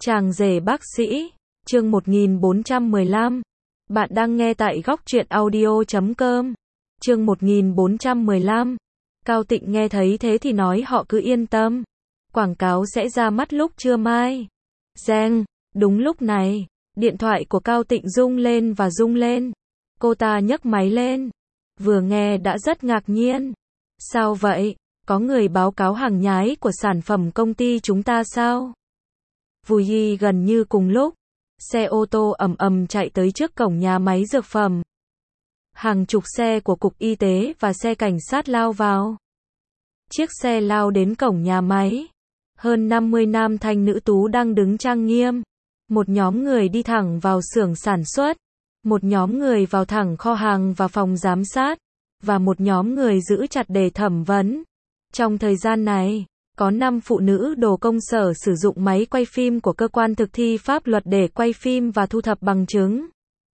Chàng rể bác sĩ, chương 1415. Bạn đang nghe tại góc truyện audio.com. Chương 1415. Cao Tịnh nghe thấy thế thì nói họ cứ yên tâm. Quảng cáo sẽ ra mắt lúc trưa mai. Reng, đúng lúc này, điện thoại của Cao Tịnh rung lên và rung lên. Cô ta nhấc máy lên. Vừa nghe đã rất ngạc nhiên. Sao vậy? Có người báo cáo hàng nhái của sản phẩm công ty chúng ta sao? Vùi y gần như cùng lúc, xe ô tô ầm ầm chạy tới trước cổng nhà máy dược phẩm. Hàng chục xe của cục y tế và xe cảnh sát lao vào. Chiếc xe lao đến cổng nhà máy. Hơn 50 nam thanh nữ tú đang đứng trang nghiêm. Một nhóm người đi thẳng vào xưởng sản xuất. Một nhóm người vào thẳng kho hàng và phòng giám sát. Và một nhóm người giữ chặt để thẩm vấn. Trong thời gian này, có 5 phụ nữ đồ công sở sử dụng máy quay phim của cơ quan thực thi pháp luật để quay phim và thu thập bằng chứng.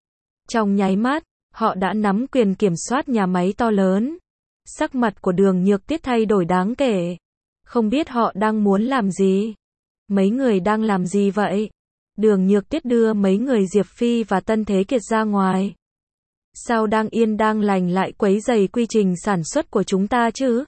Trong nháy mắt, họ đã nắm quyền kiểm soát nhà máy to lớn. Sắc mặt của Đường Nhược Tiết thay đổi đáng kể. Không biết họ đang muốn làm gì. Mấy người đang làm gì vậy? Đường Nhược Tiết đưa mấy người Diệp Phi và Tân Thế Kiệt ra ngoài. Sao đang yên đang lành lại quấy rầy quy trình sản xuất của chúng ta chứ?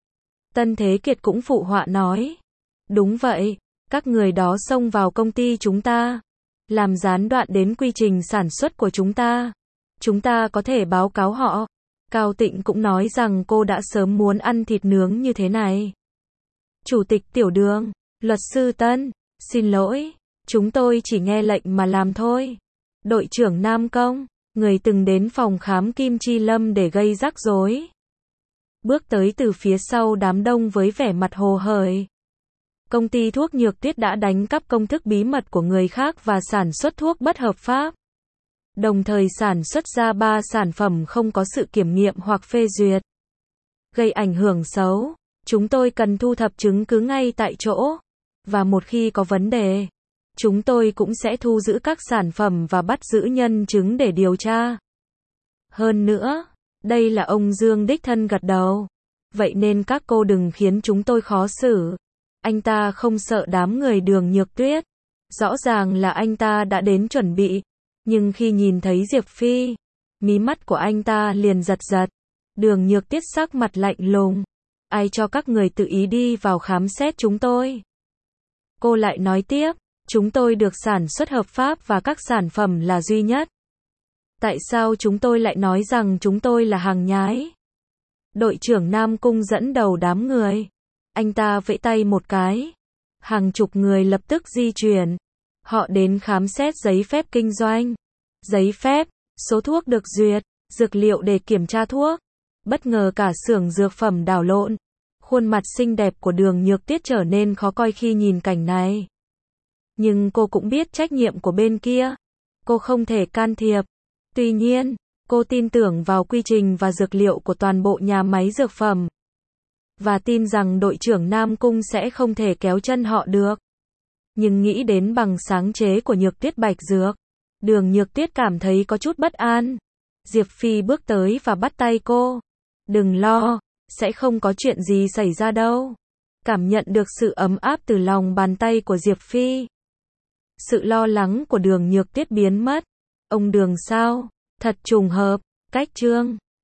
Tân Thế Kiệt cũng phụ họa nói. Đúng vậy, các người đó xông vào công ty chúng ta. Làm gián đoạn đến quy trình sản xuất của chúng ta. Chúng ta có thể báo cáo họ. Cao Tịnh cũng nói rằng cô đã sớm muốn ăn thịt nướng như thế này. Chủ tịch Tiểu Đường, luật sư Tân, xin lỗi, chúng tôi chỉ nghe lệnh mà làm thôi. Đội trưởng Nam Công, người từng đến phòng khám Kim Chi Lâm để gây rắc rối. Bước tới từ phía sau đám đông với vẻ mặt hồ hởi. Công ty thuốc Nhược Tiết đã đánh cắp công thức bí mật của người khác và sản xuất thuốc bất hợp pháp. Đồng thời sản xuất ra 3 sản phẩm không có sự kiểm nghiệm hoặc phê duyệt. Gây ảnh hưởng xấu. Chúng tôi cần thu thập chứng cứ ngay tại chỗ. Và một khi có vấn đề, chúng tôi cũng sẽ thu giữ các sản phẩm và bắt giữ nhân chứng để điều tra. Hơn nữa, đây là ông Dương đích thân gật đầu. Vậy nên các cô đừng khiến chúng tôi khó xử. Anh ta không sợ đám người Đường Nhược Tuyết. Rõ ràng là anh ta đã đến chuẩn bị. Nhưng khi nhìn thấy Diệp Phi, mí mắt của anh ta liền giật giật. Đường Nhược Tiết sắc mặt lạnh lùng. Ai cho các người tự ý đi vào khám xét chúng tôi? Cô lại nói tiếp, chúng tôi được sản xuất hợp pháp và các sản phẩm là duy nhất. Tại sao chúng tôi lại nói rằng chúng tôi là hàng nhái? Đội trưởng Nam Cung dẫn đầu đám người. Anh ta vẫy tay một cái. Hàng chục người lập tức di chuyển. Họ đến khám xét giấy phép kinh doanh. Giấy phép, số thuốc được duyệt, dược liệu để kiểm tra thuốc. Bất ngờ cả xưởng dược phẩm đảo lộn. Khuôn mặt xinh đẹp của Đường Nhược Tiết trở nên khó coi khi nhìn cảnh này. Nhưng cô cũng biết trách nhiệm của bên kia. Cô không thể can thiệp. Tuy nhiên, cô tin tưởng vào quy trình và dược liệu của toàn bộ nhà máy dược phẩm. Và tin rằng đội trưởng Nam Cung sẽ không thể kéo chân họ được. Nhưng nghĩ đến bằng sáng chế của Nhược Tiết Bạch Dược, Đường Nhược Tiết cảm thấy có chút bất an. Diệp Phi bước tới và bắt tay cô. Đừng lo, sẽ không có chuyện gì xảy ra đâu. Cảm nhận được sự ấm áp từ lòng bàn tay của Diệp Phi. Sự lo lắng của Đường Nhược Tiết biến mất. Ông Đường sao? Thật trùng hợp, cách chương.